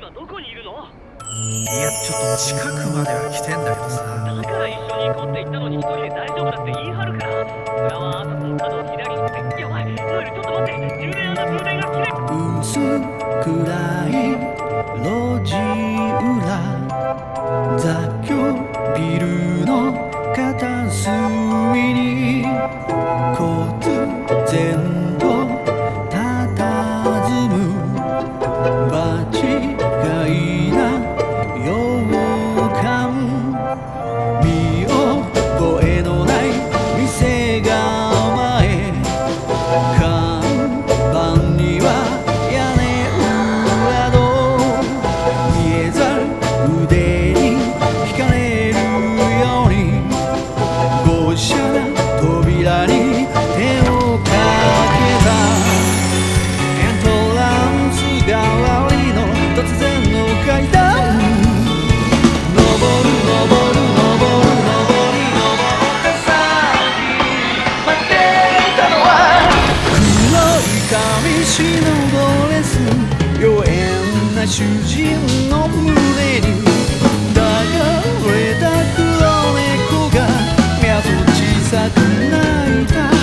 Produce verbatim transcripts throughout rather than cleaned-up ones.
今どこにいるの？ いや、ちょっと近くまでは来てんだけどさ。 だから一緒に行こうって言ったのに一人で大丈夫だって言い張るから。裏はあそこの角を左にって。やばい、ノエルちょっと待って。充電用の充電が切れ。 薄暗い路地裏、雑居ビルの片隅に忽然と佇む場違いな洋館、見覚えのない店構え、看板には屋根裏の見えざる腕に惹かれるように、豪奢な扉に手をかけた。エントランス代わりの突然の階段、登る登る登る登り登った先に待っていたのは、黒い髪しのドレス、妖艶な主人の胸に抱かれた黒猫が目と小さく泣いた。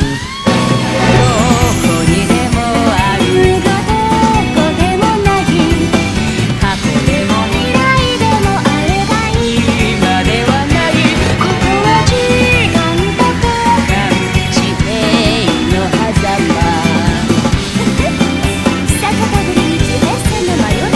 どこにでもあるがどこでもない、過去でも未来でもあればいい、今ではない、ここは時間と空間、地平の狭間、久方ぶりに地平線の真夜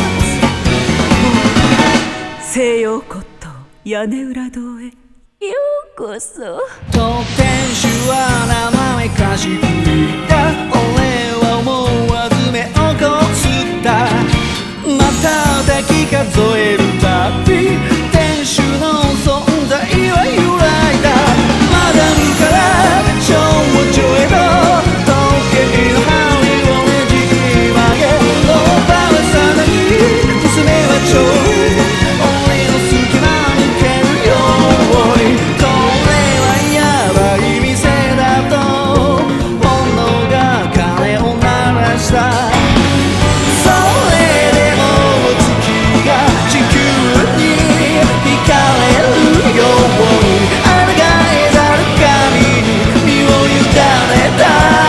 中さ。西洋骨董屋根裏堂へようこそ。 当店主は名前かしくいた。俺は思わず目をこすった。また抱き数えるたび店主の存在は揺らいだ。マダムから少女へと時計の針をねじ曲げ、おばあさんに娘はちょい俺の隙間抜けるように、これはやばい店だと本能が鐘を鳴らした。それでも月が地球に惹かれるように、あらがえざる神に身を委ねた。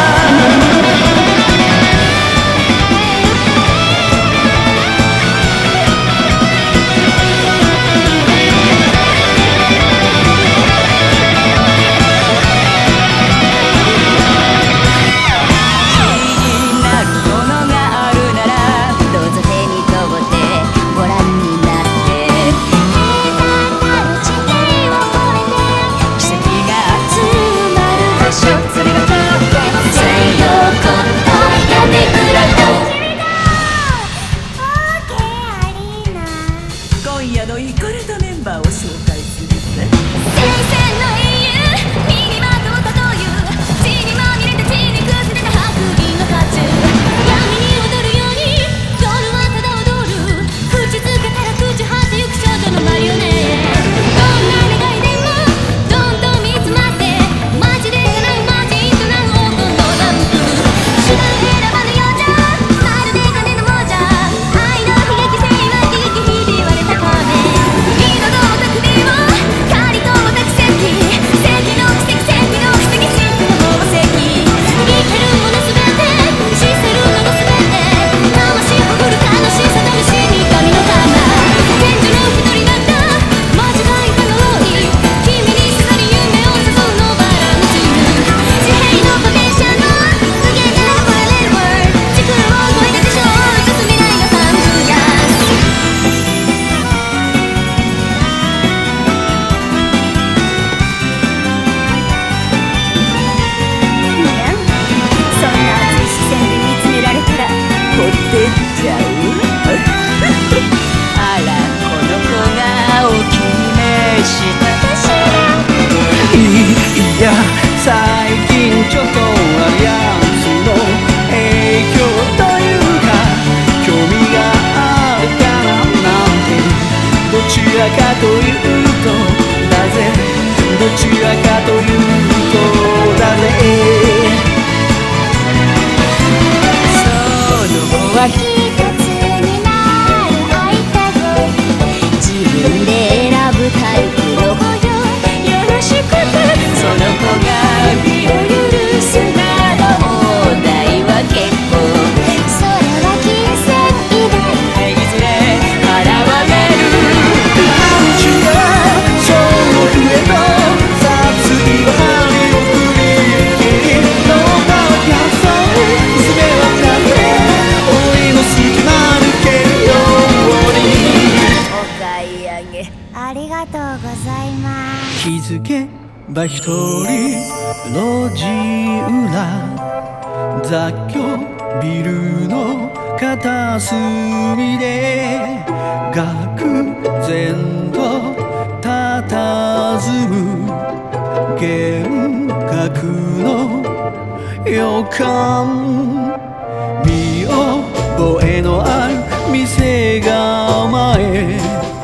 今夜のイカれたメンバーを紹介するぜ。 先生の英雄身にまとったという血にまみれて血に崩れた白銀の甲冑、闇に踊るように夜はただ踊る、口つけたら口張ってゆく少女のマリオネ。どんな願いでもどんどん見つまってマジで叶うマジンとなる音のダンプ、手段選ばぬようじゃまるで金の亡者、愛の悲劇性は喜劇ひび割れた壁、二度のおたくびを借りとおたくせき、世紀の奇跡世紀の奇跡真空の宝石、生けるものすべて死せるものすべて魂ほぐる悲しさの死に神の玉、天女の一人だった間違いたのに君に刺さり夢を誘うのバランス、地平のポテンシャルの無限な憧れるワールド、時空を超えたでしょう進みないのサングラス。 そんな熱い視線で見つめられたらほってっちゃうあら、この子がお気に召したかしら。 いや最近ちょっとアリアンスの影響というか興味があるかななんて、どちらかというとだぜ、どちらかというとだぜ。 その後は一つになる分で選ぶタイプの子よ、よろしくてその子が身を許すなら問題は結構、それは金銭以外でいずれ払われる。 話がその上と殺意は針を振り切り、どうか優しい娘はなくて檻の隙間抜けるように。 お買い上げありがとうございます。 気づけば一人路地裏、雑居ビルの片隅で愕然と佇む幻覚の予感、見覚えのある店構え、